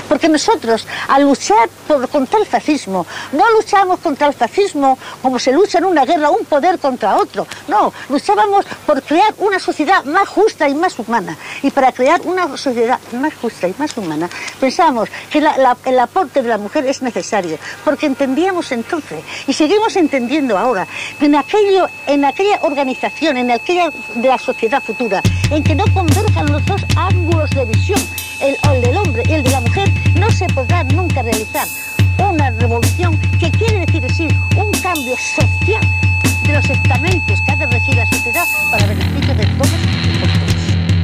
Porque nosotros, al luchar contra el fascismo, no luchamos contra el fascismo como se lucha en una guerra un poder contra otro. No, luchábamos por crear una sociedad más justa y más humana. Y para crear una sociedad más justa y más humana, pensamos que el aporte de la mujer es necesario, porque entendíamos entonces, y seguimos entendiendo ahora, que en aquella organización, en aquella de la sociedad futura, en que no converjan los dos ángulos de visión, el del hombre y el de la mujer, no se podrá nunca realizar una revolución que quiere decir un cambio social de los estamentos que ha de regir la sociedad para beneficio de todos y por todos.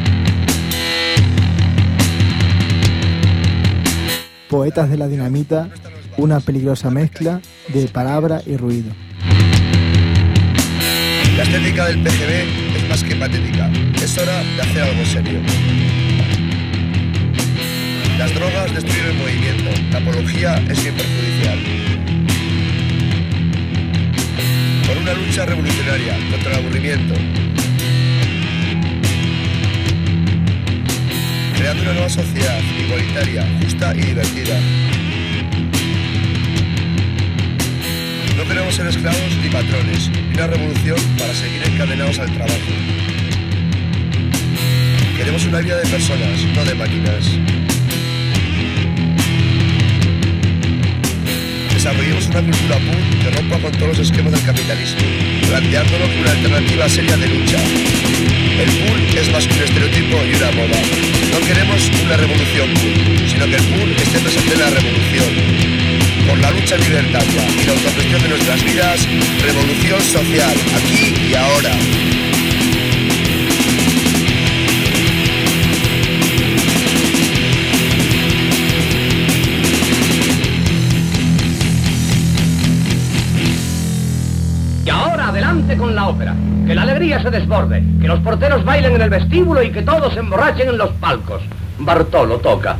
Poetas de la Dinamita, una peligrosa mezcla de palabra y ruido. La estética del PGB es más que patética. Es hora de hacer algo serio. Las drogas destruyen el movimiento. La apología es bien perjudicial. Por una lucha revolucionaria contra el aburrimiento. Creando una nueva sociedad igualitaria, justa y divertida. No queremos ser esclavos ni patrones, ni una revolución para seguir encadenados al trabajo. Queremos una vida de personas, no de máquinas. Desarrollemos una cultura punk que rompa con todos los esquemas del capitalismo, planteándolo como una alternativa seria de lucha. El punk es más que un estereotipo y una moda. No queremos una revolución punk, sino que el punk esté presente en la revolución. Por la lucha libertaria y la autogestión de nuestras vidas, revolución social, aquí y ahora. Y ahora adelante con la ópera. Que la alegría se desborde, que los porteros bailen en el vestíbulo y que todos se emborrachen en los palcos. Bartolo toca.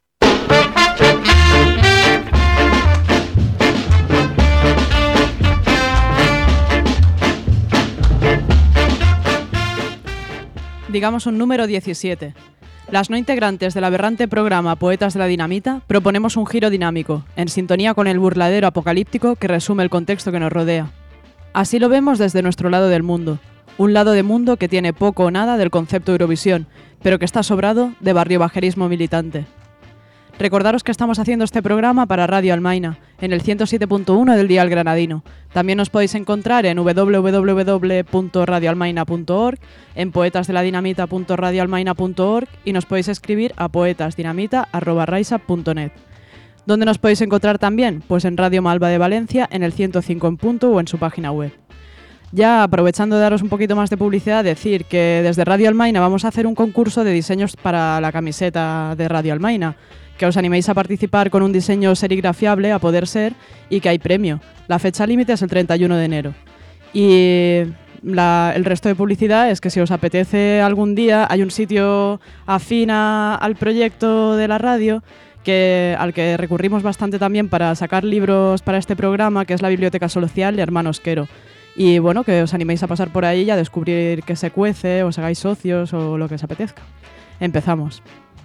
Digamos un número 17. Las no integrantes del aberrante programa Poetas de la Dinamita proponemos un giro dinámico, en sintonía con el burladero apocalíptico que resume el contexto que nos rodea. Así lo vemos desde nuestro lado del mundo, un lado de mundo que tiene poco o nada del concepto Eurovisión, pero que está sobrado de barriobajerismo militante. Recordaros que estamos haciendo este programa para Radio Almaina, en el 107.1 del dial granadino. También nos podéis encontrar en www.radioalmaina.org, en poetasdeladinamita.radioalmaina.org y nos podéis escribir a poetasdinamita@raisa.net. ¿Dónde nos podéis encontrar también? Pues en Radio Malva de Valencia, en el 105 en punto o en su página web. Ya aprovechando de daros un poquito más de publicidad, decir que desde Radio Almaina vamos a hacer un concurso de diseños para la camiseta de Radio Almaina, que os animéis a participar con un diseño serigrafiable a poder ser y que hay premio. La fecha límite es el 31 de enero. Y el resto de publicidad es que si os apetece algún día, hay un sitio afín al proyecto de la radio al que recurrimos bastante también para sacar libros para este programa, que es la Biblioteca Social Hermanos Quero. Y bueno, que os animéis a pasar por ahí y a descubrir qué se cuece, os hagáis socios o lo que os apetezca. Empezamos.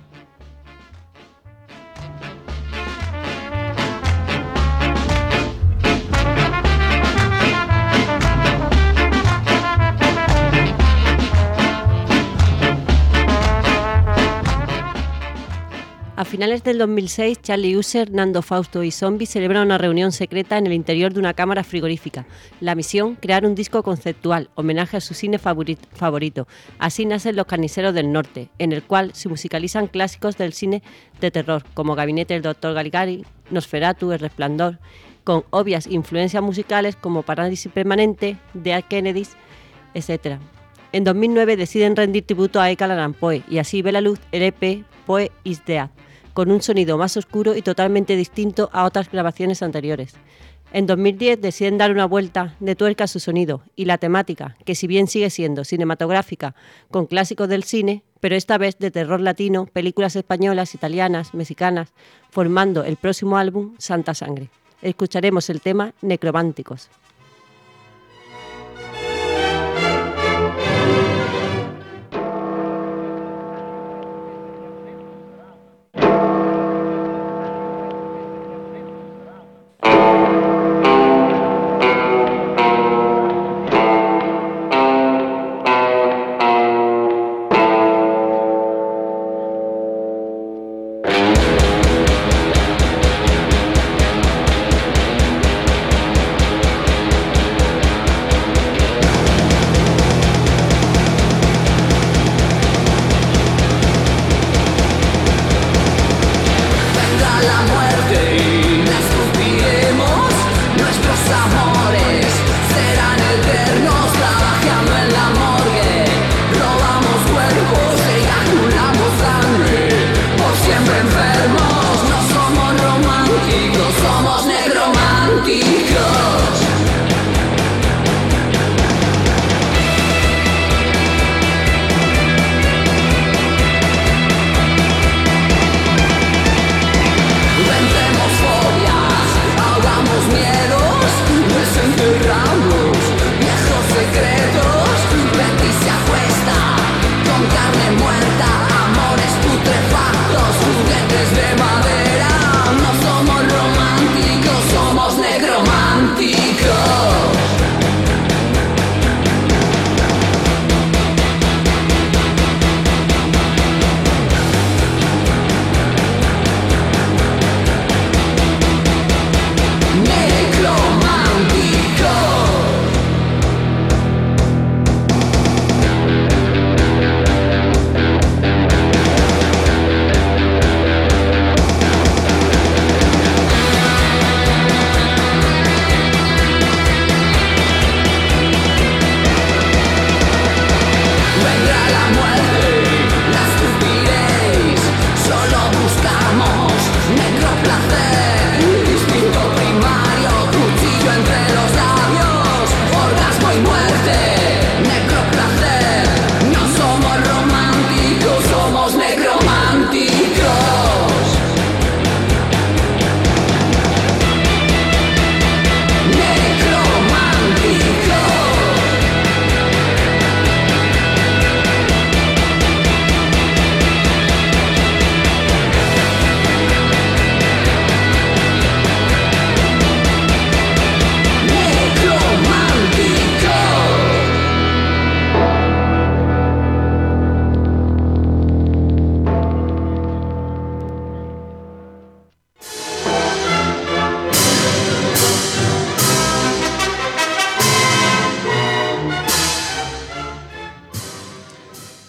A finales del 2006, Charlie User, Nando Fausto y Zombie celebran una reunión secreta en el interior de una cámara frigorífica. La misión, crear un disco conceptual, homenaje a su cine favorito. Así nacen Los Carniceros del Norte, en el cual se musicalizan clásicos del cine de terror, como Gabinete del Dr. Caligari, Nosferatu, El Resplandor, con obvias influencias musicales como Parálisis Permanente, Dead Kennedys, etc. En 2009 deciden rendir tributo a Edgar Allan Poe y así ve la luz el EP Poe is Dead, con un sonido más oscuro y totalmente distinto a otras grabaciones anteriores. En 2010 deciden dar una vuelta de tuerca a su sonido y la temática, que si bien sigue siendo cinematográfica con clásicos del cine, pero esta vez de terror latino, películas españolas, italianas, mexicanas, formando el próximo álbum Santa Sangre. Escucharemos el tema Necrománticos.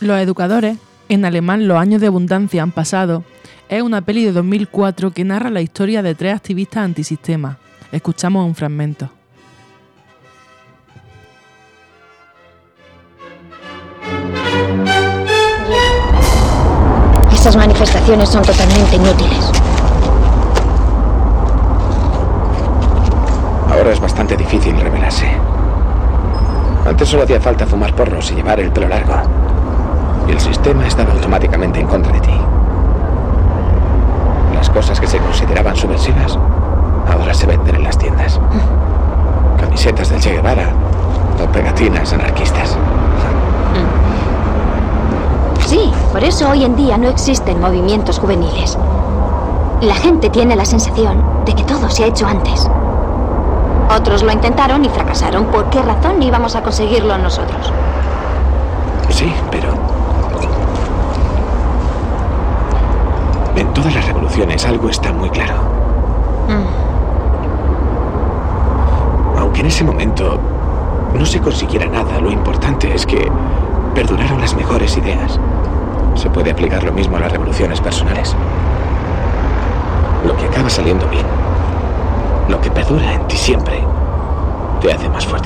Los educadores, en alemán Los años de abundancia han pasado, es una peli de 2004 que narra la historia de 3 activistas antisistema. Escuchamos un fragmento. Estas manifestaciones son totalmente inútiles. Ahora es bastante difícil rebelarse. Antes solo hacía falta fumar porros y llevar el pelo largo. Y el sistema estaba automáticamente en contra de ti. Las cosas que se consideraban subversivas ahora se venden en las tiendas. Camisetas del Che Guevara o pegatinas anarquistas. Sí, por eso hoy en día no existen movimientos juveniles. La gente tiene la sensación de que todo se ha hecho antes. Otros lo intentaron y fracasaron. ¿Por qué razón íbamos a conseguirlo nosotros? Sí, pero... en todas las revoluciones algo está muy claro. Aunque en ese momento no se consiguiera nada, lo importante es que perduraron las mejores ideas. Se puede aplicar lo mismo a las revoluciones personales. Lo que acaba saliendo bien, lo que perdura en ti siempre, te hace más fuerte.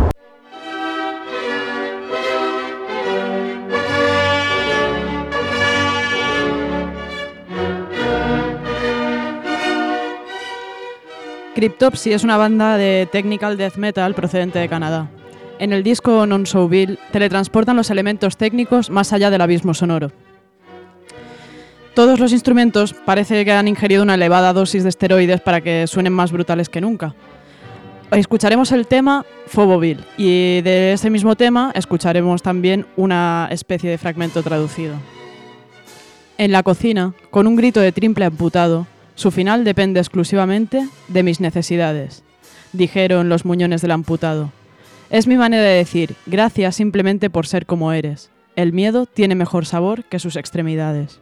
Cryptopsy es una banda de technical death metal procedente de Canadá. En el disco Non So Bill teletransportan los elementos técnicos más allá del abismo sonoro. Todos los instrumentos parece que han ingerido una elevada dosis de esteroides para que suenen más brutales que nunca. Escucharemos el tema Phoboville y de ese mismo tema escucharemos también una especie de fragmento traducido. En la cocina, con un grito de trimple amputado, su final depende exclusivamente de mis necesidades, dijeron los muñones del amputado. Es mi manera de decir, gracias simplemente por ser como eres. El miedo tiene mejor sabor que sus extremidades.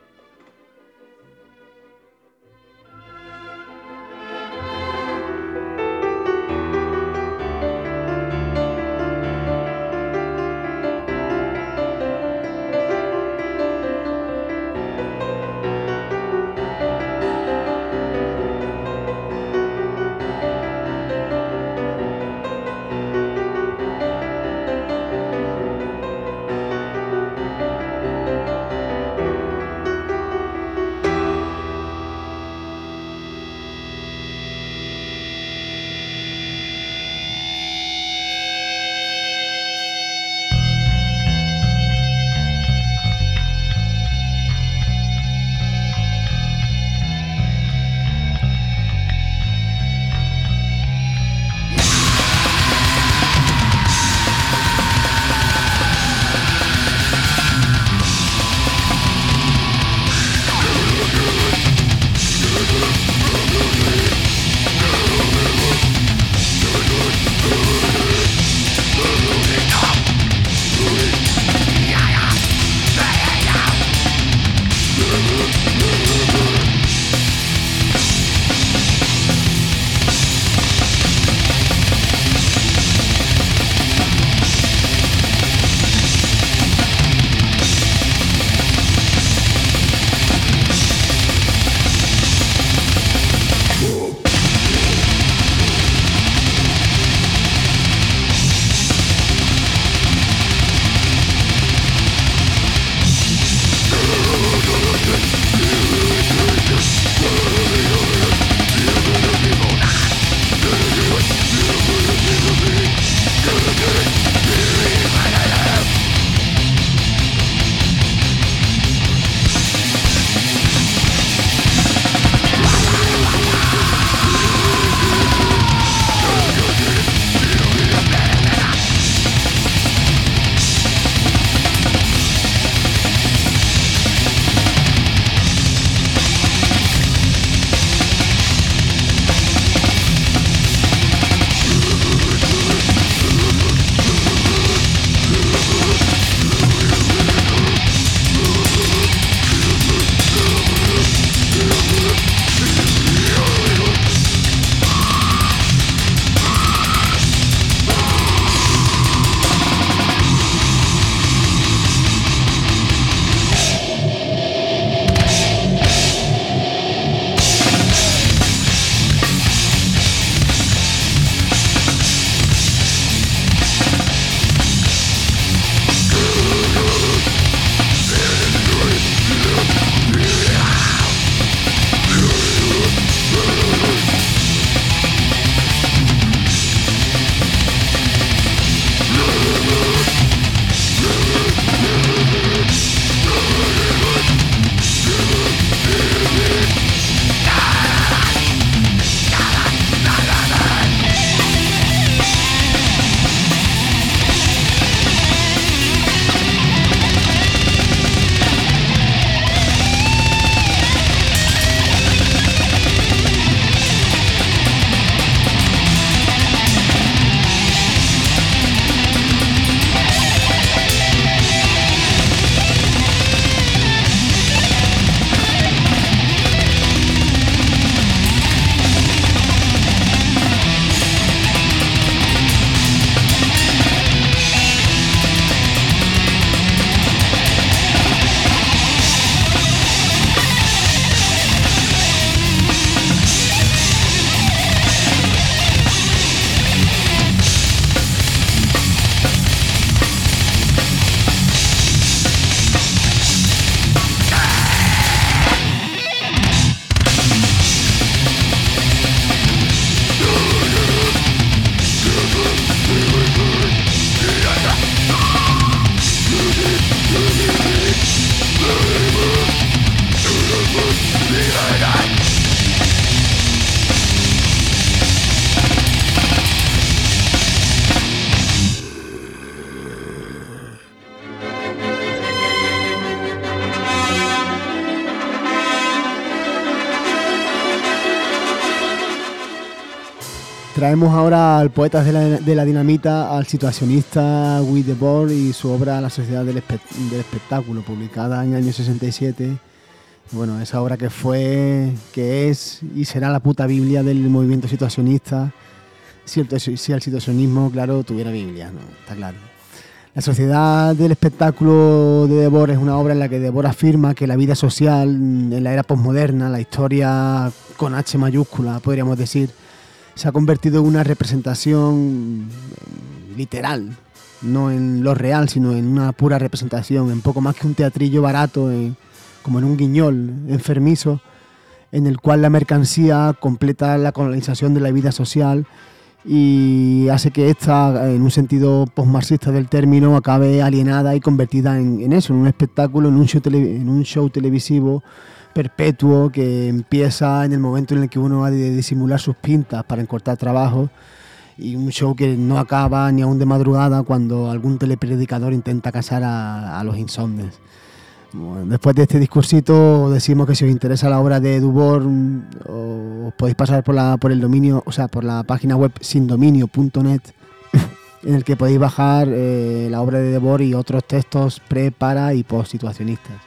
Traemos ahora al Poetas de la Dinamita, al situacionista Guy Debord y su obra La sociedad del espectáculo, publicada en el año 67. Bueno, esa obra que fue, que es y será la puta Biblia del movimiento situacionista, si el situacionismo, claro, tuviera Biblia, ¿no? Está claro. La sociedad del espectáculo de Debord es una obra en la que Debord afirma que la vida social en la era posmoderna, la historia con H mayúscula, podríamos decir, se ha convertido en una representación literal, no en lo real, sino en una pura representación, en poco más que un teatrillo barato, como en un guiñol enfermizo, en el cual la mercancía completa la colonización de la vida social y hace que esta, en un sentido postmarxista del término, acabe alienada y convertida en eso, en un espectáculo, en un show televisivo perpetuo que empieza en el momento en el que uno ha de disimular sus pintas para encortar trabajo, y un show que no acaba ni aún de madrugada cuando algún telepredicador intenta casar a los insomnes. Bueno, después de este discursito decimos que si os interesa la obra de Debord os podéis pasar por el dominio, o sea, por la página web sindominio.net en el que podéis bajar la obra de Debord y otros textos pre, para y post situacionistas.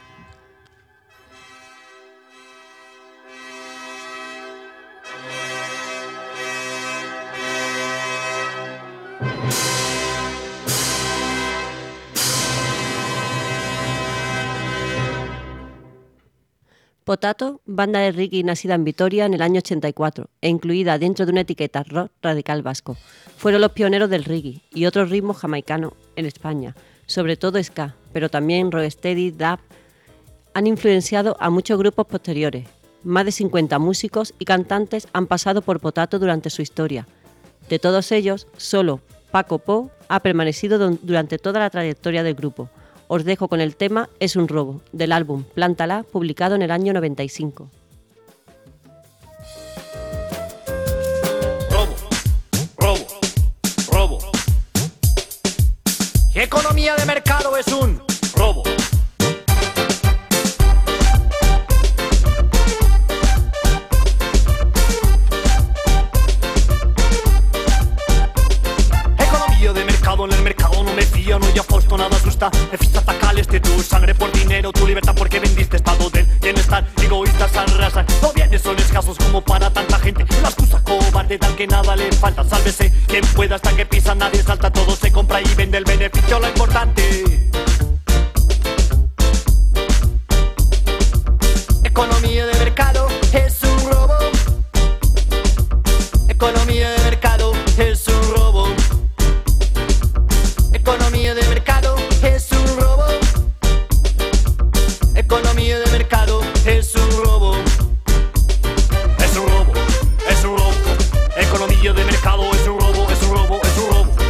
Potato, banda de reggae nacida en Vitoria en el año 84 e incluida dentro de una etiqueta rock radical vasco. Fueron los pioneros del reggae y otros ritmos jamaicanos en España, sobre todo ska, pero también rocksteady, dub. Han influenciado a muchos grupos posteriores. Más de 50 músicos y cantantes han pasado por Potato durante su historia. De todos ellos, solo Paco Po ha permanecido durante toda la trayectoria del grupo. Os dejo con el tema Es un robo, del álbum Plántala, publicado en el año 95. Robo. Economía de mercado es un robo. En el mercado no me fío, no ya aposto, nada asusta. Me fichas tacales de tu sangre por dinero, tu libertad porque vendiste estado del bienestar. Egoístas arrasan, no bienes son escasos como para tanta gente. La excusa cobarde tal que nada le falta. Sálvese quien pueda, hasta que pisa nadie salta. Todo se compra y vende, el beneficio lo importante. Economía de mercado es un robo. Economía de mercado es un robo. Economía de mercado es un robo. Economía de mercado es un robo. Es un robo, es un robo. Economía de mercado es un robo, es un robo, es un robo.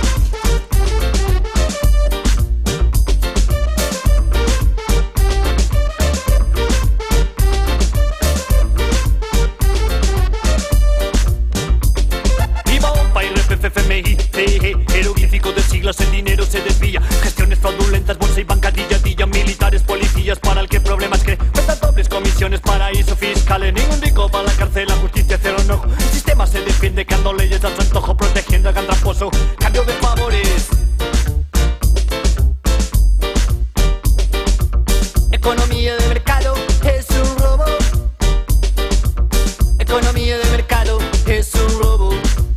IVA, OPA, IRPF, FMI, jeroglífico de siglas, el dinero se desvía. Gestiones fraudulentas, bolsa y banca, dilla, militares, policías, para el que problemas cree. Cuentas dobles, comisiones, paraíso fiscales. Ningún rico para la cárcel, la justicia cero enojo. El sistema se defiende, creando leyes a su antojo, protegiendo al gran tramposo. Cambio de favores. Economía de mercado es un robo. Economía de mercado es un robo.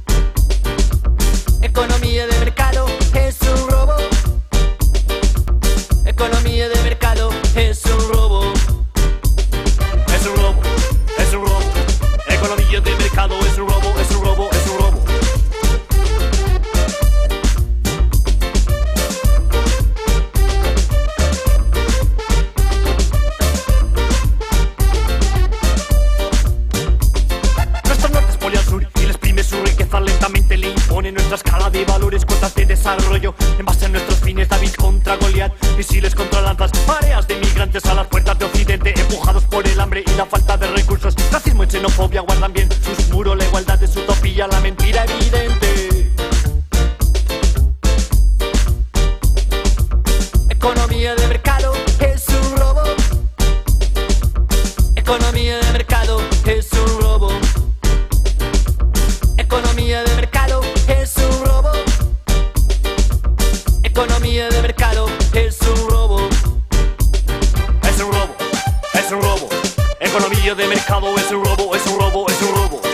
Economía de mercado es un robo. Economía de mercado es un robo. Es un robo, es un robo. Economía de mercado es un robo, es un robo, es un robo. Nuestro norte es poli al sur y les prime su riqueza lentamente le impone nuestra escala de valores, cuotas de desarrollo. En base a nuestros fines, David contra Goliat, misiles contra lanzas, mareas de migrantes a las puertas de Occidente, empujados por el hambre y la falta de recursos. Racismo y xenofobia guardan bien sus muros, la igualdad es utopía, la mentira evidente. Economía de mercado es un robo. Economía de mercado es un robo. Economía de mercado es un robo, es un robo, es un robo.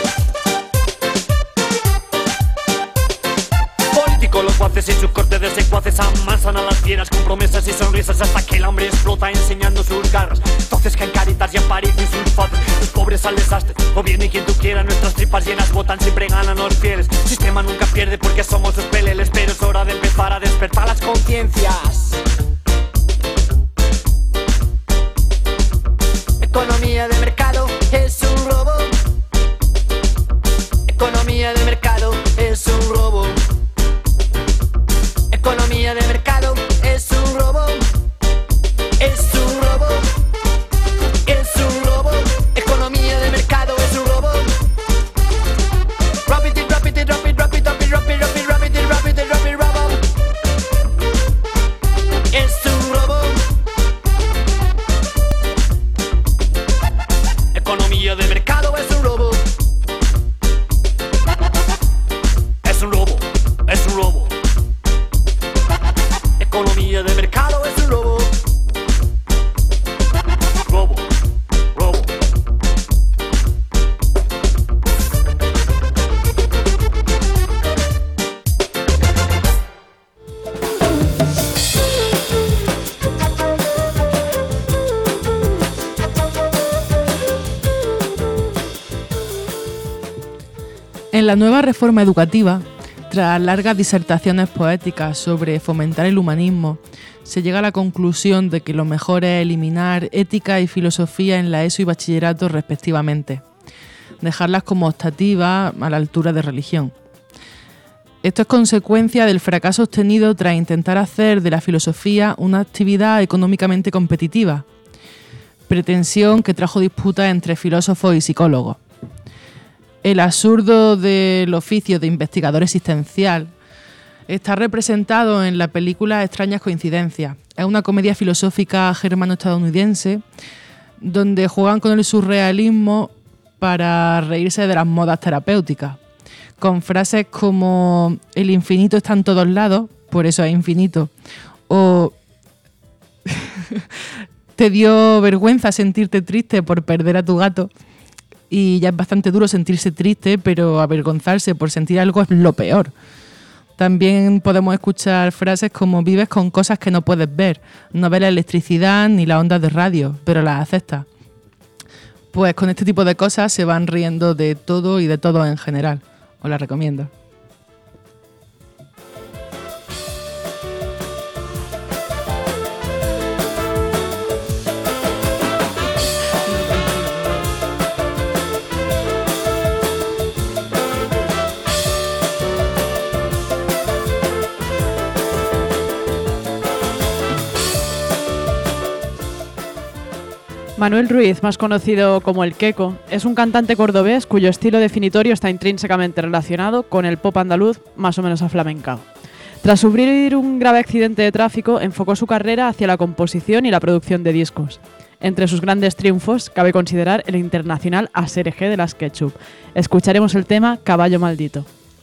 Políticos locuaces y sus cortes de secuaces amasan a las fieras con promesas y sonrisas hasta que el hambre explota enseñando sus garras. Entonces caen caritas y aparecen sulfatos, los pobres al desastre. Gobierne quien tú quieras, nuestras tripas llenas botan, siempre ganan los fieles. El sistema nunca pierde porque somos sus peleles, pero es hora de empezar a despertar las conciencias. Economía de mercado es un robo. Economía de mercado es un robo. Economía de mercado es un robo. Es un robo. Es un robo. Economía de mercado es un robo. Drop it, drop it, drop it, drop it, drop it, drop it, drop it, drop it, drop it, drop it, robo. Es un robo. Economía de mercado es un robo. Es un robo. Es un robo. Economía de mercado es un robo. Robo, robo. En la nueva reforma educativa, tras largas disertaciones poéticas sobre fomentar el humanismo, se llega a la conclusión de que lo mejor es eliminar ética y filosofía en la ESO y bachillerato respectivamente, dejarlas como optativas a la altura de religión. Esto es consecuencia del fracaso obtenido tras intentar hacer de la filosofía una actividad económicamente competitiva, pretensión que trajo disputas entre filósofos y psicólogos. El absurdo del oficio de investigador existencial está representado en la película Extrañas coincidencias. Es una comedia filosófica germano-estadounidense donde juegan con el surrealismo para reírse de las modas terapéuticas, con frases como el infinito está en todos lados, por eso es infinito, o te dio vergüenza sentirte triste por perder a tu gato. Y ya es bastante duro sentirse triste, pero avergonzarse por sentir algo es lo peor. También podemos escuchar frases como vives con cosas que no puedes ver, no ves la electricidad ni las ondas de radio, pero las aceptas. Pues con este tipo de cosas se van riendo de todo y de todo en general. Os la recomiendo. Manuel Ruiz, más conocido como El Queco, es un cantante cordobés cuyo estilo definitorio está intrínsecamente relacionado con el pop andaluz más o menos aflamencado. Tras sufrir un grave accidente de tráfico, enfocó su carrera hacia la composición y la producción de discos. Entre sus grandes triunfos cabe considerar el internacional Aserejé de las Ketchup. Escucharemos el tema Caballo Maldito.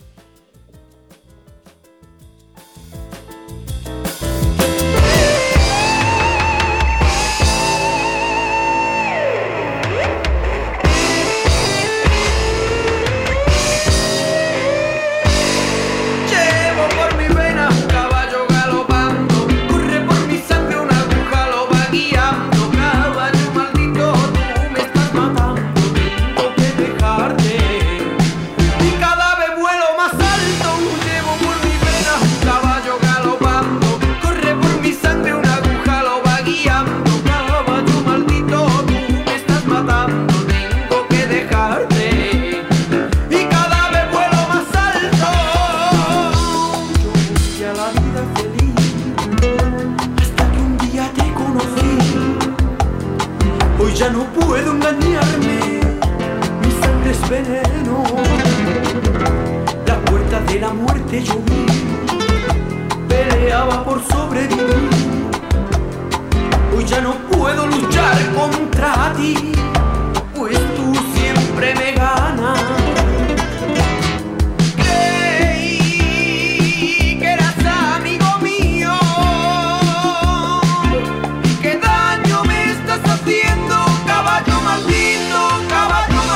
Ya no puedo engañarme, mi sangre es veneno. La puerta de la muerte yo vi, peleaba por sobrevivir. Hoy ya no puedo luchar contra ti, pues tú siempre me ganas. Creí que eras amigo mío, y qué daño me estás haciendo. Caballo maldito, caballo maldito.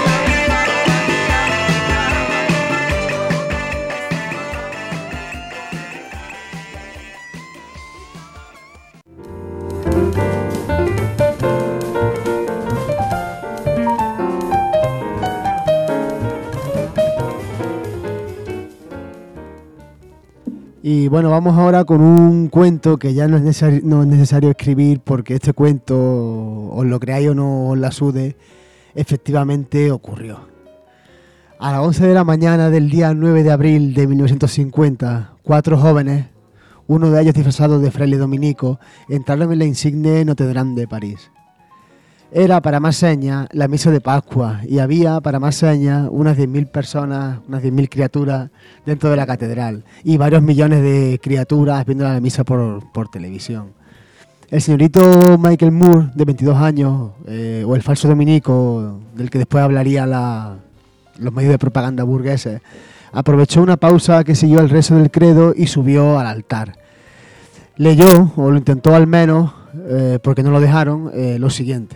Y bueno, vamos ahora con un cuento que ya no es necesario escribir, porque este cuento, os lo creáis o no os la sude, efectivamente ocurrió. A las 11 de la mañana del día 9 de abril de 1950, 4 jóvenes, uno de ellos disfrazado de fraile dominico, entraron en la insigne Notre Dame de París. Era, para más señas, la misa de Pascua, y había, para más señas, unas 10.000 personas, unas 10.000 criaturas dentro de la catedral, y varios millones de criaturas viendo la misa por televisión. El señorito Michael Moore, de 22 años, o el falso dominico, del que después hablaría los medios de propaganda burgueses, aprovechó una pausa que siguió el rezo del credo y subió al altar. Leyó, o lo intentó al menos, porque no lo dejaron, lo siguiente.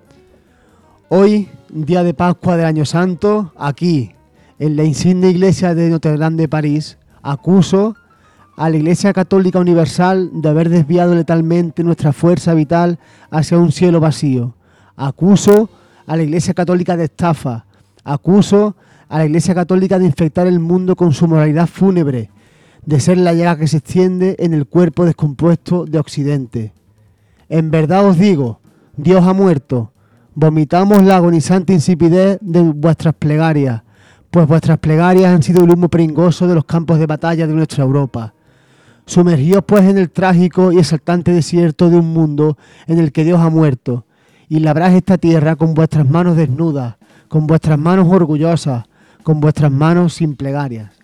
Hoy, día de Pascua del Año Santo, aquí, en la insigne iglesia de Notre Dame de París, acuso a la Iglesia Católica Universal de haber desviado letalmente nuestra fuerza vital hacia un cielo vacío. Acuso a la Iglesia Católica de estafa. Acuso a la Iglesia Católica de infectar el mundo con su moralidad fúnebre, de ser la llaga que se extiende en el cuerpo descompuesto de Occidente. En verdad os digo, Dios ha muerto. Vomitamos la agonizante insipidez de vuestras plegarias, pues vuestras plegarias han sido el humo pringoso de los campos de batalla de nuestra Europa. Sumergíos pues en el trágico y exaltante desierto de un mundo en el que Dios ha muerto, y labrad esta tierra con vuestras manos desnudas, con vuestras manos orgullosas, con vuestras manos sin plegarias.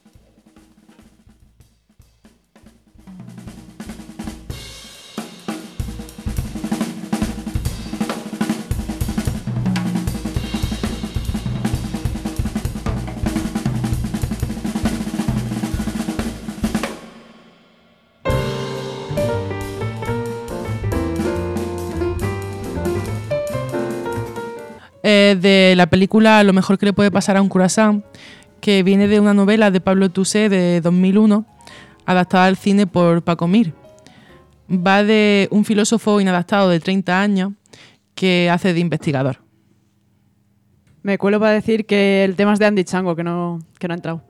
De la película Lo mejor que le puede pasar a un croissant, que viene de una novela de Pablo Toussaint de 2001, adaptada al cine por Paco Mir. Va de un filósofo inadaptado de 30 años que hace de investigador. Me cuelo para decir que el tema es de Andy Chango, que no ha entrado.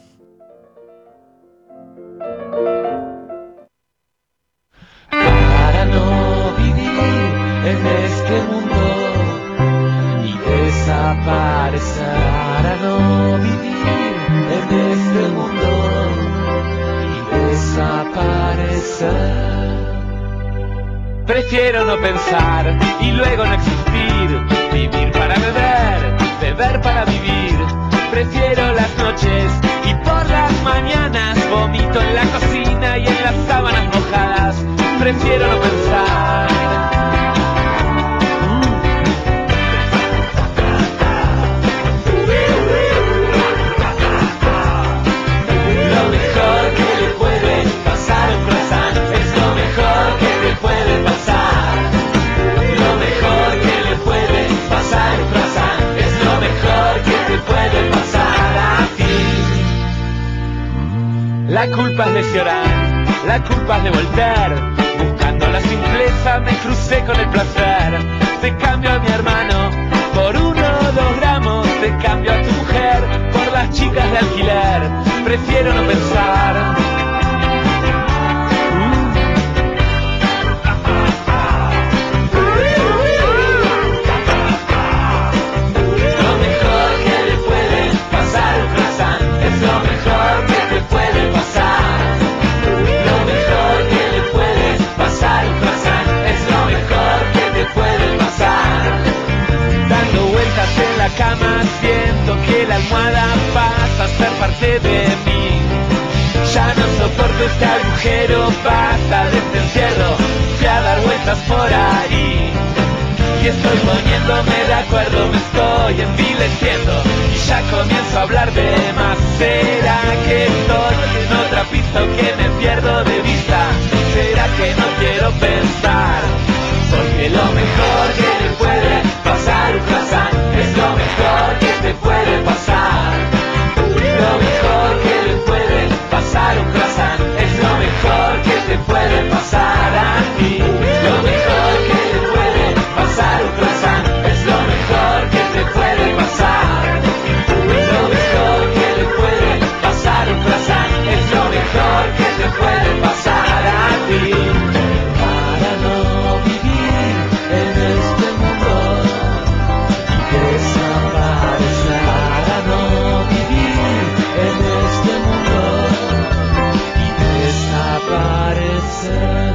Para no vivir en este mundo y desaparecer, para no vivir en este mundo y desaparecer. Prefiero no pensar y luego no existir, vivir para beber, beber para vivir. Prefiero las noches y por las mañanas vomito en la cocina y en las sábanas mojadas. Prefiero no pensar. La culpa es de Cioran, la culpa es de Voltaire. Buscando la simpleza me crucé con el placer. Te cambio a mi hermano por 1 o 2 gramos. Te cambio a tu mujer por las chicas de alquiler. Prefiero no pensar. Lo mejor que le puede pasar a un croissant es lo mejor que te puede pasar. Lo mejor que le puede pasar a un croissant es lo mejor que te puede pasar. Dando vueltas en la cama siento que la almohada pasa a ser parte de mí. Ya no soporto este agujero, basta de este encierro, fui a dar vueltas por ahí. Y estoy poniéndome de acuerdo, me estoy envileciendo y ya comienzo a hablar de más. ¿Será que estoy en otra pista o que me pierdo de vista? ¿Será que no quiero pensar? Porque lo mejor que le puede pasar a un croissant es lo mejor que te puede pasar. Lo mejor que le puede pasar a un croissant es lo mejor que te puede pasar a ti. Lo mejor que le puede pasar a un croissant es lo mejor que te puede pasar. Lo mejor que le puede pasar a un croissant es lo mejor que te puede pasar a ti. Para no vivir en este mundo y desaparecer. Para no vivir en este mundo y desaparecer.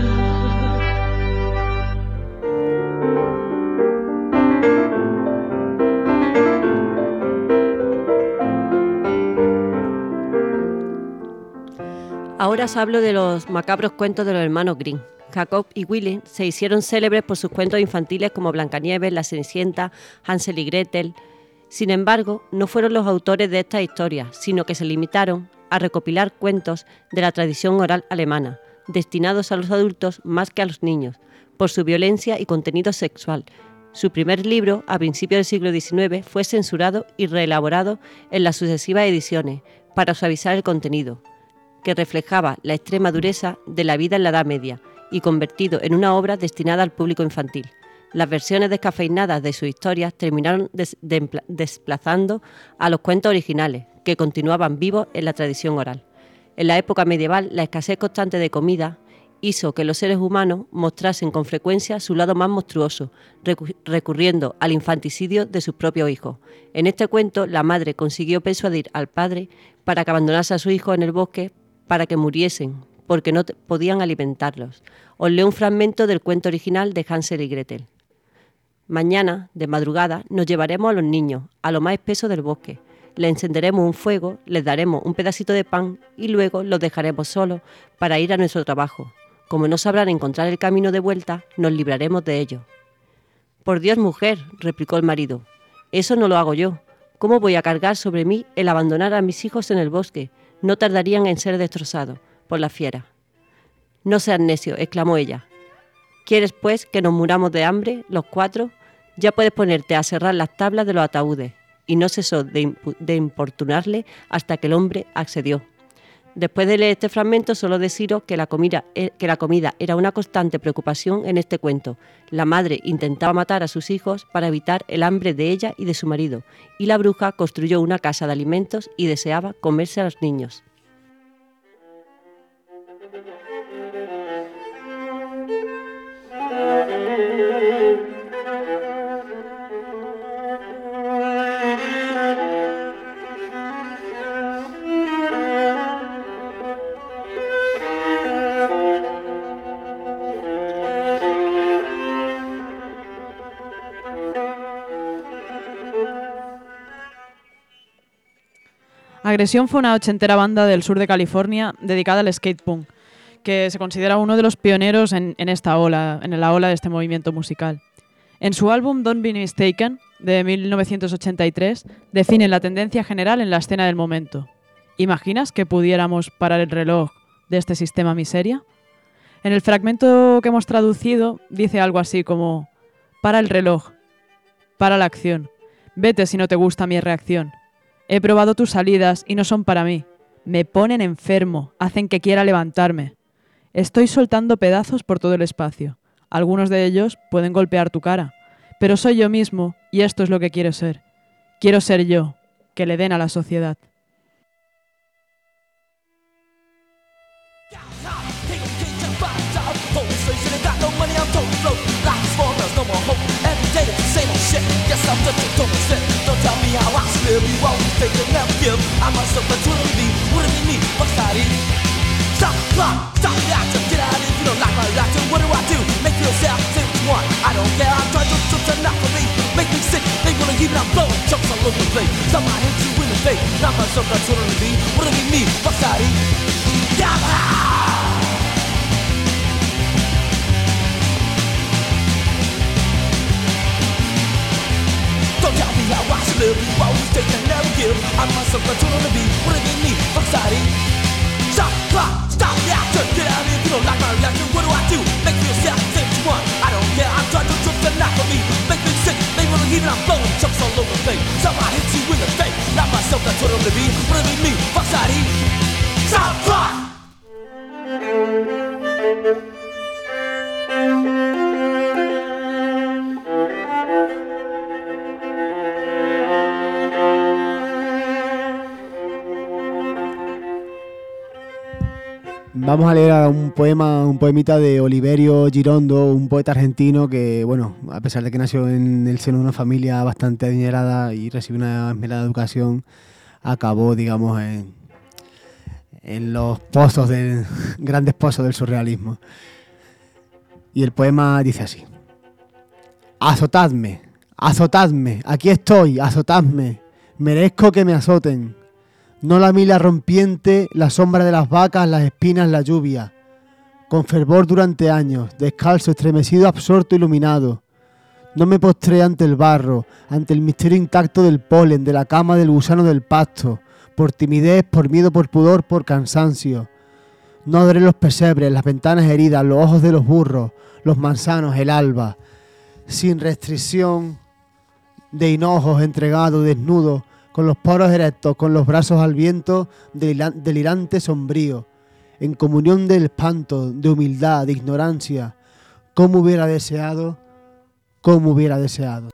Ahora os hablo de los macabros cuentos de los hermanos Grimm. Jacob y Willy se hicieron célebres por sus cuentos infantiles como Blancanieves, La Cenicienta, Hansel y Gretel. Sin embargo, no fueron los autores de estas historias, sino que se limitaron a recopilar cuentos de la tradición oral alemana, destinados a los adultos más que a los niños, por su violencia y contenido sexual. Su primer libro, a principios del siglo XIX, fue censurado y reelaborado en las sucesivas ediciones para suavizar el contenido, que reflejaba la extrema dureza de la vida en la Edad Media y convertido en una obra destinada al público infantil. Las versiones descafeinadas de sus historias terminaron desplazando a los cuentos originales, que continuaban vivos en la tradición oral. En la época medieval, la escasez constante de comida hizo que los seres humanos mostrasen con frecuencia su lado más monstruoso, recurriendo al infanticidio de sus propios hijos. En este cuento, la madre consiguió persuadir al padre para que abandonase a sus hijos en el bosque para que muriesen, porque no podían alimentarlos. Os leo un fragmento del cuento original de Hansel y Gretel. Mañana, de madrugada, nos llevaremos a los niños, a lo más espeso del bosque. Les encenderemos un fuego, les daremos un pedacito de pan y luego los dejaremos solos para ir a nuestro trabajo. Como no sabrán encontrar el camino de vuelta, nos libraremos de ellos. «Por Dios, mujer», replicó el marido, «eso no lo hago yo. ¿Cómo voy a cargar sobre mí el abandonar a mis hijos en el bosque? No tardarían en ser destrozados por las fieras». «No seas necio», exclamó ella. «¿Quieres, pues, que nos muramos de hambre, los 4? Ya puedes ponerte a cerrar las tablas de los ataúdes». Y no cesó de importunarle hasta que el hombre accedió. Después de leer este fragmento, solo deciros que la comida era una constante preocupación en este cuento. La madre intentaba matar a sus hijos para evitar el hambre de ella y de su marido, y la bruja construyó una casa de alimentos y deseaba comerse a los niños. Agresión fue una ochentera banda del sur de California dedicada al skate punk, que se considera uno de los pioneros en la ola de este movimiento musical. En su álbum Don't Be Mistaken, de 1983, definen la tendencia general en la escena del momento. ¿Imaginas que pudiéramos parar el reloj de este sistema miseria? En el fragmento que hemos traducido dice algo así como: para el reloj, para la acción, vete si no te gusta mi reacción. He probado tus salidas y no son para mí. Me ponen enfermo, hacen que quiera levantarme. Estoy soltando pedazos por todo el espacio. Algunos de ellos pueden golpear tu cara, pero soy yo mismo y esto es lo que quiero ser. Quiero ser yo, que le den a la sociedad. Stop, stop the action, get out if you don't like my reaction. What do? Make yourself think one. I don't care, I'm trying to turn up for me. Make me sick, they wanna keep it, I'm blowing chunks all over the place. Somehow hit you in the face, not myself, that's what it'll be. What do you mean, fuck sorry? Don't tell me how I should live, you always take and never give. I'm myself, that's what it'll be. What do you mean, fuck sorry? Stop the action, get out if you don't like my reaction. What do? Make yourself think one. I don't care, I'm trying to trip the knock for me. Make me sick, they wanna leave it, I'm blowing chunks all over the place. Somehow hit you in the face, not myself, that's what it'll be. What do you mean, fuck sorry? Stop! Vamos a leer un poemita de Oliverio Girondo, un poeta argentino que, bueno, a pesar de que nació en el seno de una familia bastante adinerada y recibió una esmerada educación, acabó, digamos, en los grandes pozos del surrealismo. Y el poema dice así: azotadme, azotadme, aquí estoy, azotadme, merezco que me azoten. No la mila rompiente, la sombra de las vacas, las espinas, la lluvia. Con fervor durante años, descalzo, estremecido, absorto, iluminado. No me postré ante el barro, ante el misterio intacto del polen, de la cama, del gusano del pasto. Por timidez, por miedo, por pudor, por cansancio. No adoré los pesebres, las ventanas heridas, los ojos de los burros, los manzanos, el alba. Sin restricción de hinojos, entregado, desnudo, con los poros erectos, con los brazos al viento, delirante, sombrío, en comunión del espanto, de humildad, de ignorancia. ¿Cómo hubiera deseado? ¿Cómo hubiera deseado?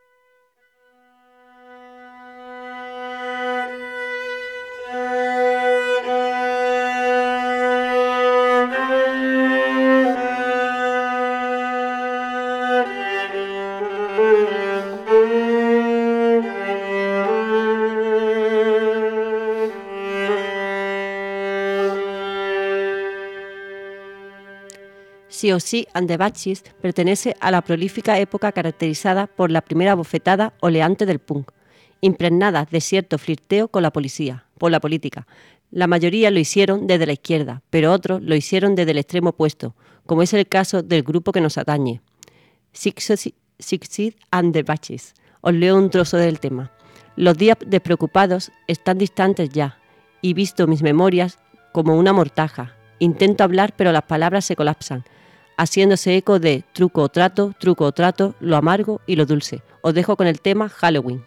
Siouxsie and the Banshees pertenece a la prolífica época caracterizada por la primera bofetada oleante del punk, impregnada de cierto flirteo con la política. La mayoría lo hicieron desde la izquierda, pero otros lo hicieron desde el extremo opuesto, como es el caso del grupo que nos atañe, Siouxsie and the Banshees. Os leo un trozo del tema. Los días despreocupados están distantes ya, y visto mis memorias como una mortaja. Intento hablar, pero las palabras se colapsan, haciéndose eco de truco o trato, lo amargo y lo dulce. Os dejo con el tema Halloween.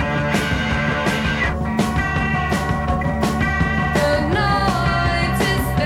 The night is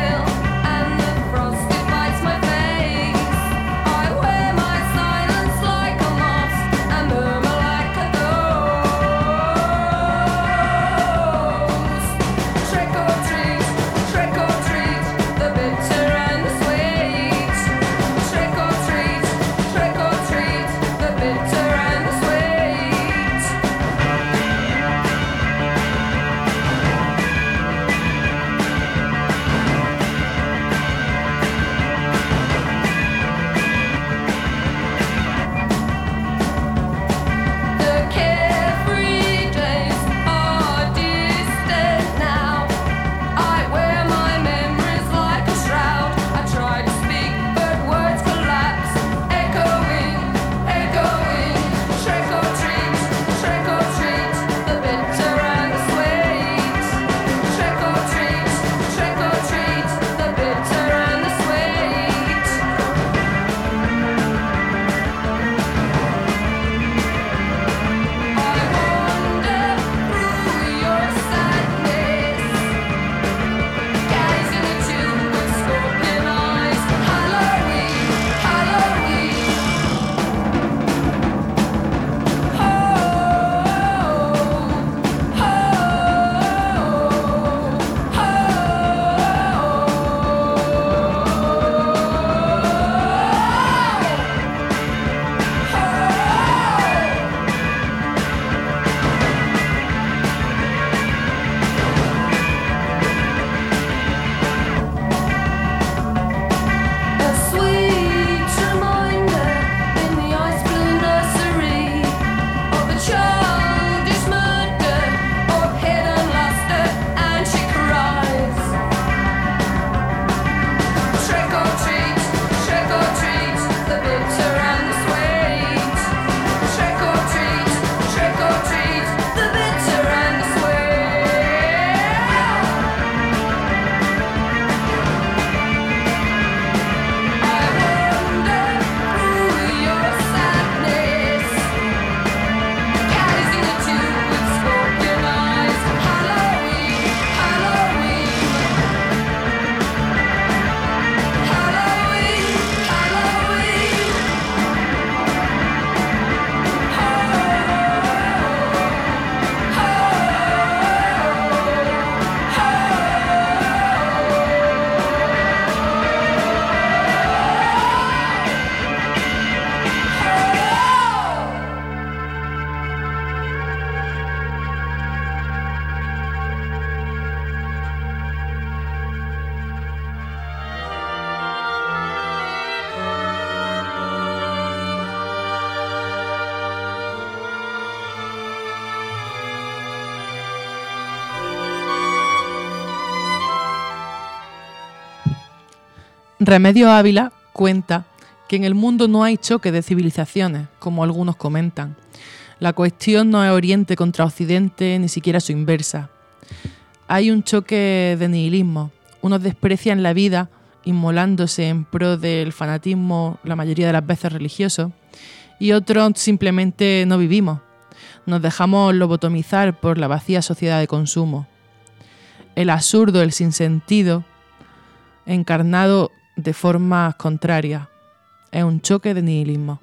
Remedios Ávila cuenta que en el mundo no hay choque de civilizaciones, como algunos comentan. La cuestión no es Oriente contra Occidente, ni siquiera su inversa. Hay un choque de nihilismo. Unos desprecian la vida, inmolándose en pro del fanatismo, la mayoría de las veces religioso, y otros simplemente no vivimos. Nos dejamos lobotomizar por la vacía sociedad de consumo. El absurdo, el sinsentido, encarnado de formas contrarias. Es un choque de nihilismo.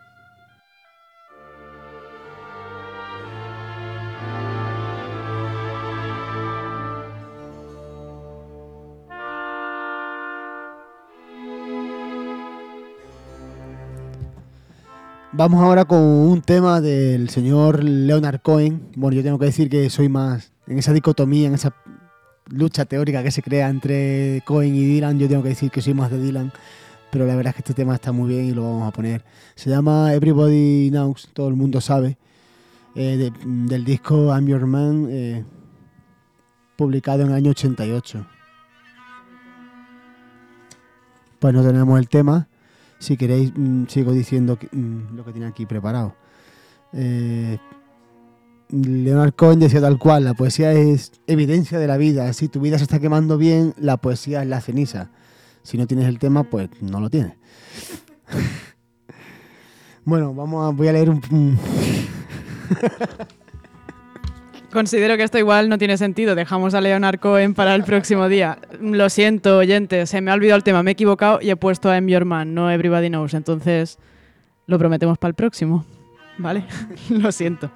Vamos ahora con un tema del señor Leonard Cohen. Bueno, yo tengo que decir que soy más en esa dicotomía, en esa lucha teórica que se crea entre Cohen y Dylan. Yo tengo que decir que soy más de Dylan, pero la verdad es que este tema está muy bien y lo vamos a poner. Se llama Everybody Knows, todo el mundo sabe, del disco I'm Your Man, publicado en el año 88. Pues no tenemos el tema. Si queréis, sigo diciendo lo que tiene aquí preparado. Leonard Cohen decía tal cual: la poesía es evidencia de la vida. Si tu vida se está quemando bien, la poesía es la ceniza. Si no tienes el tema, pues no lo tienes. Bueno, voy a leer un... Considero que esto igual no tiene sentido. Dejamos a Leonard Cohen para el próximo día. Lo siento, oyentes, se me ha olvidado el tema. Me he equivocado y he puesto a I'm Your Man, no Everybody Knows. Entonces, lo prometemos para el próximo. ¿Vale? Lo siento.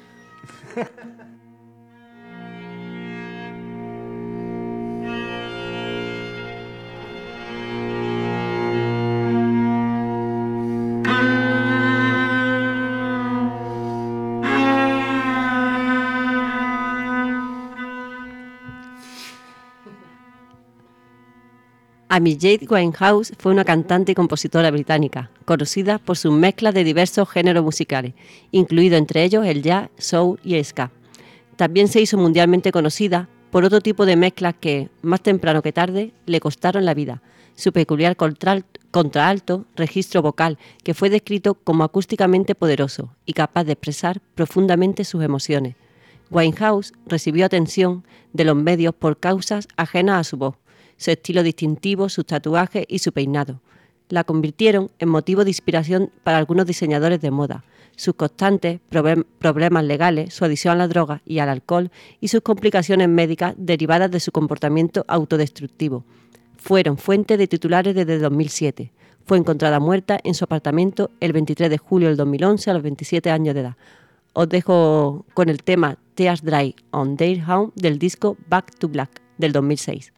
Amy Jade Winehouse fue una cantante y compositora británica, conocida por sus mezclas de diversos géneros musicales, incluido entre ellos el jazz, soul y el ska. También se hizo mundialmente conocida por otro tipo de mezclas que, más temprano que tarde, le costaron la vida: su peculiar contralto registro vocal, que fue descrito como acústicamente poderoso y capaz de expresar profundamente sus emociones. Winehouse recibió atención de los medios por causas ajenas a su voz, su estilo distintivo, sus tatuajes y su peinado. La convirtieron en motivo de inspiración para algunos diseñadores de moda. Sus constantes problemas legales, su adicción a la droga y al alcohol y sus complicaciones médicas derivadas de su comportamiento autodestructivo fueron fuente de titulares desde 2007. Fue encontrada muerta en su apartamento el 23 de julio del 2011 a los 27 años de edad. Os dejo con el tema Tears Dry on Their Home del disco Back to Black del 2006.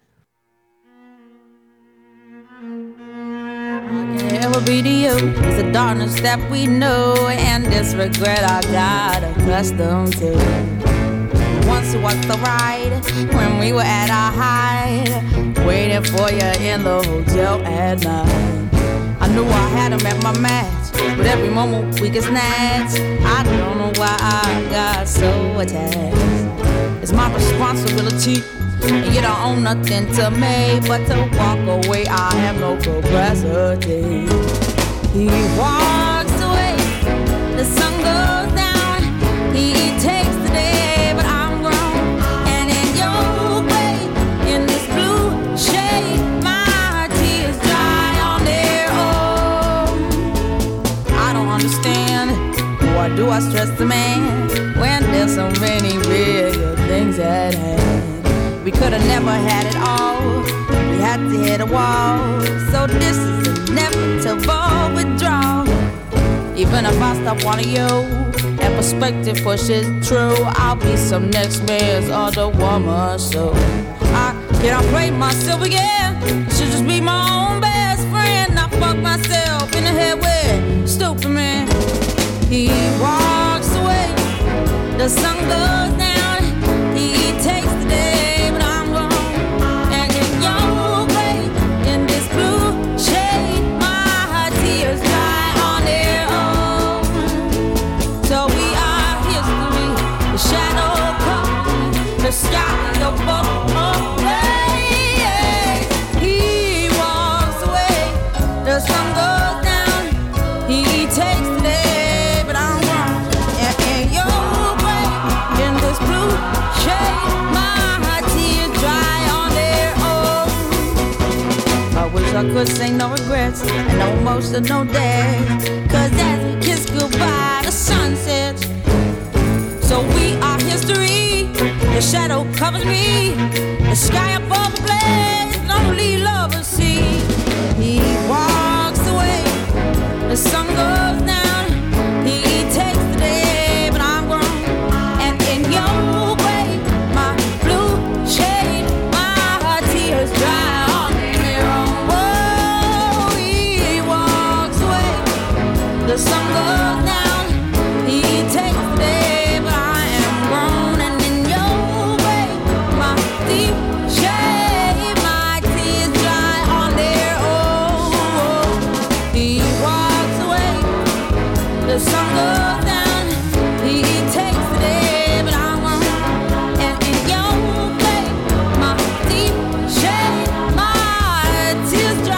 Ever be to you is the darkness that we know, and this regret I got accustomed to. Once it was the ride when we were at our height, waiting for you in the hotel at night. I knew I had him at my match, but every moment we get snatched. I don't know why I got so attached. It's my responsibility, and you don't own nothing to me but to walk away. I have no capacity. He walks away, the sun goes down. He takes the day, but I'm grown. And in your way, in this blue shade, my tears dry on their own. I don't understand, why do I stress the man when there's so many bigger things at hand? We could have never had it all, we had to hit a wall. So this is inevitable withdrawal. Even if I stop wanting you and perspective pushes true, I'll be some next man's other woman. So I can't play myself again, should just be my own best friend. I fuck myself in the head with stupid man. He walks away, the sun goes down. He takes the day, but I'm gone. And in your way, in this blue shade, my tears dry on their own. So we are history, the shadow comes, the sky above. He walks nights and almost no day. Cause as we kiss goodbye, the sun sets. So we are history. The shadow covers me. The sky above the blaze, lonely lovers see. He walks away. The sun goes down. He takes the day, but I'm grown. And in your way, my blue shade, my tears dry on their own. Whoa, he walks away. The sun goes down. He takes the day, but I am grown. And in your way, my deep shade, my tears dry on their own. He walks away. The sun goes down. He takes the day, but I'm grown. And in your way, my deep shade, my tears dry.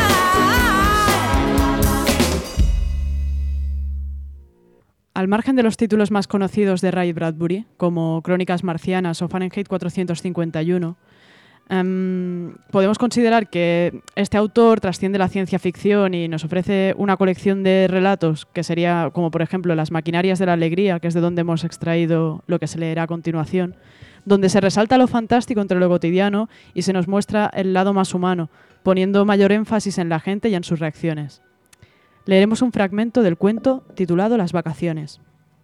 Al margen de los títulos más conocidos de Ray Bradbury, como Crónicas Marcianas o Fahrenheit 451, podemos considerar que este autor trasciende la ciencia ficción y nos ofrece una colección de relatos que sería como, por ejemplo, Las maquinarias de la alegría, que es de donde hemos extraído lo que se leerá a continuación, donde se resalta lo fantástico entre lo cotidiano y se nos muestra el lado más humano, poniendo mayor énfasis en la gente y en sus reacciones. Leeremos un fragmento del cuento titulado Las vacaciones.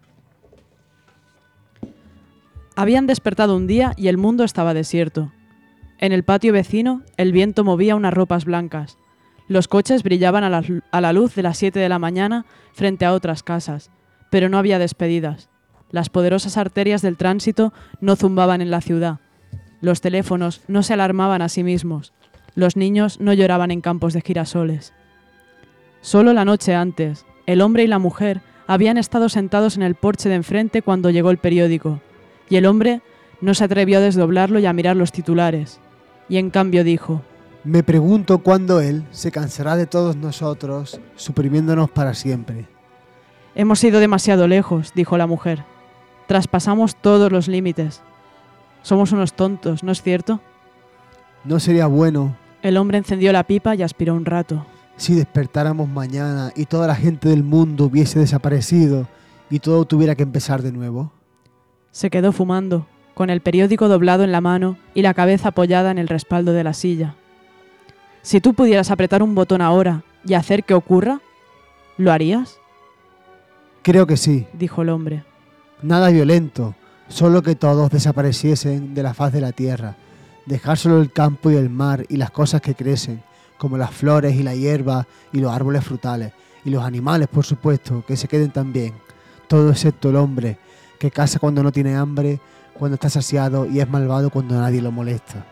Habían despertado un día y el mundo estaba desierto. En el patio vecino, el viento movía unas ropas blancas. Los coches brillaban a la luz de las 7 de la mañana frente a otras casas, pero no había despedidas. Las poderosas arterias del tránsito no zumbaban en la ciudad. Los teléfonos no se alarmaban a sí mismos. Los niños no lloraban en campos de girasoles. Solo la noche antes, el hombre y la mujer habían estado sentados en el porche de enfrente cuando llegó el periódico, y el hombre no se atrevió a desdoblarlo y a mirar los titulares. Y en cambio dijo: Me pregunto cuándo él se cansará de todos nosotros, suprimiéndonos para siempre. Hemos ido demasiado lejos, dijo la mujer. Traspasamos todos los límites. Somos unos tontos, ¿no es cierto? No sería bueno. El hombre encendió la pipa y aspiró un rato. Si despertáramos mañana y toda la gente del mundo hubiese desaparecido y todo tuviera que empezar de nuevo. Se quedó fumando, con el periódico doblado en la mano y la cabeza apoyada en el respaldo de la silla. Si tú pudieras apretar un botón ahora y hacer que ocurra, ¿lo harías? Creo que sí, dijo el hombre. Nada violento, solo que todos desapareciesen de la faz de la tierra, dejar solo el campo y el mar y las cosas que crecen, como las flores y la hierba y los árboles frutales, y los animales, por supuesto, que se queden también, todo excepto el hombre, que caza cuando no tiene hambre, cuando está saciado y es malvado cuando nadie lo molesta.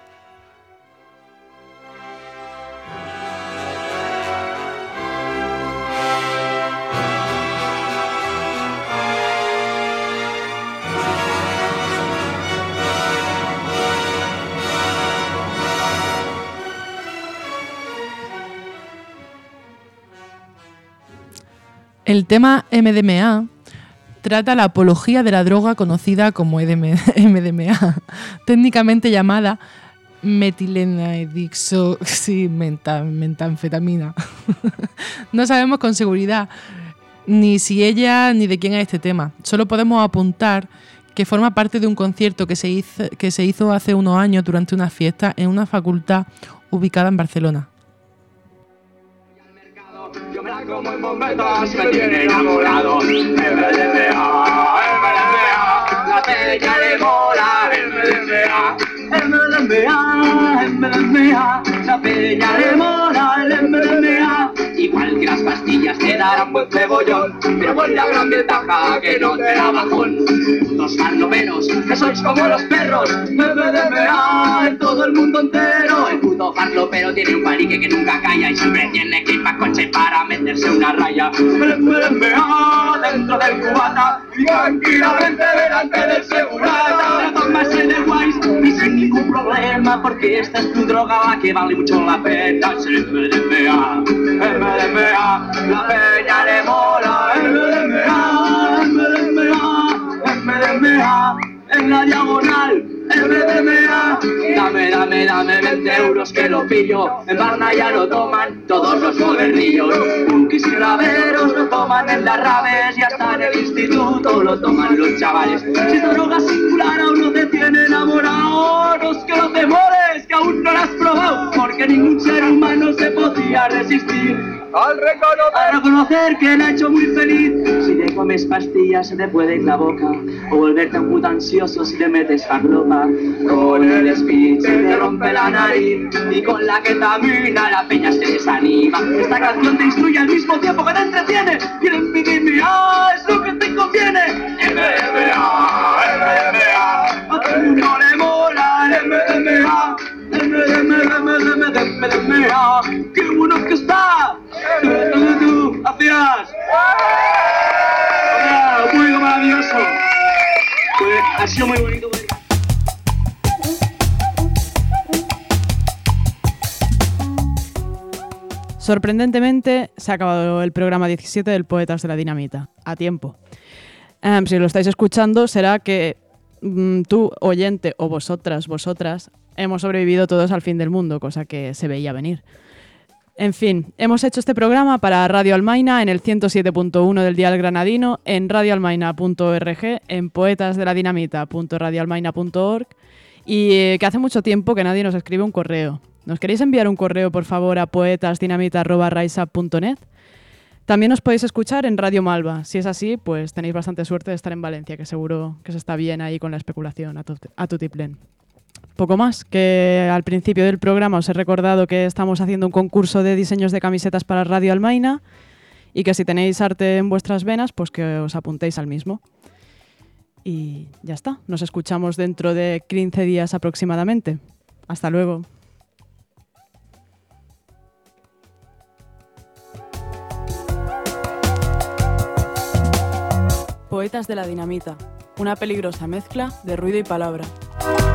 El tema MDMA trata la apología de la droga conocida como MDMA, técnicamente llamada metanfetamina. No sabemos con seguridad ni si ella ni de quién es este tema. Solo podemos apuntar que forma parte de un concierto que se hizo hace unos años durante una fiesta en una facultad ubicada en Barcelona. Yo me la como en bombetas, me tiene enamorado. MDMA, la peña le mola. MDMA, la peña le mola. El MDMA, igual que las pastillas te darán buen cebollón, pero con la gran ventaja que no te da bajón. Putos farloperos, que sois como los perros. MDMA en todo el mundo entero. El puto farlopero tiene un palique que nunca calla y siempre tiene que ir pa' coche para meterse una raya. El MDMA dentro del cubata y tranquilamente delante del segurata. Tomas el de guays y sin ningún problema, porque esta es tu droga la que vale mucho la pena. Es el MDMA, MDMA, la peña le mola. MDMA, MDMA, MDMA, en la diagonal. MDMA, dame dame 20 euros que lo pillo. En Barna ya lo toman todos los modernillos. Quisiera veros, lo toman en las raves y hasta en el instituto lo toman los chavales. Si esta droga singular aún no te tiene enamorado, no es que no te mueres, que aún no lo has probado, porque ningún ser humano se podía resistir al reconocer que la ha hecho muy feliz. Si te comes pastillas se te puede ir la boca, o volverte un puto ansioso si te metes farlopa. Con el speed se te rompe la nariz, y con la ketamina la peña se desanima. Esta canción te instruye al mismo tiempo que te entretiene, y el MDMA es lo que te conviene. MDMA, MDMA, a todo el mundo le mola el MDMA. MDMA, qué bueno que está. Tú, gracias. Muy maravilloso. Pues ha sido muy bonito. Sorprendentemente, se ha acabado el programa 17 del Poetas de la Dinamita. A tiempo. Si lo estáis escuchando, será que tú, oyente, o vosotras, hemos sobrevivido todos al fin del mundo, cosa que se veía venir. En fin, hemos hecho este programa para Radio Almaina en el 107.1 del dial granadino, en radioalmaina.org, en poetasdeladinamita.radioalmaina.org y que hace mucho tiempo que nadie nos escribe un correo. ¿Nos queréis enviar un correo, por favor, a poetasdinamita@riseup.net? También os podéis escuchar en Radio Malva. Si es así, pues tenéis bastante suerte de estar en Valencia, que seguro que se está bien ahí con la especulación a tutiplén. Poco más, que al principio del programa os he recordado que estamos haciendo un concurso de diseños de camisetas para Radio Almaina y que si tenéis arte en vuestras venas, pues que os apuntéis al mismo. Y ya está, nos escuchamos dentro de 15 días aproximadamente. Hasta luego. Poetas de la Dinamita, una peligrosa mezcla de ruido y palabra.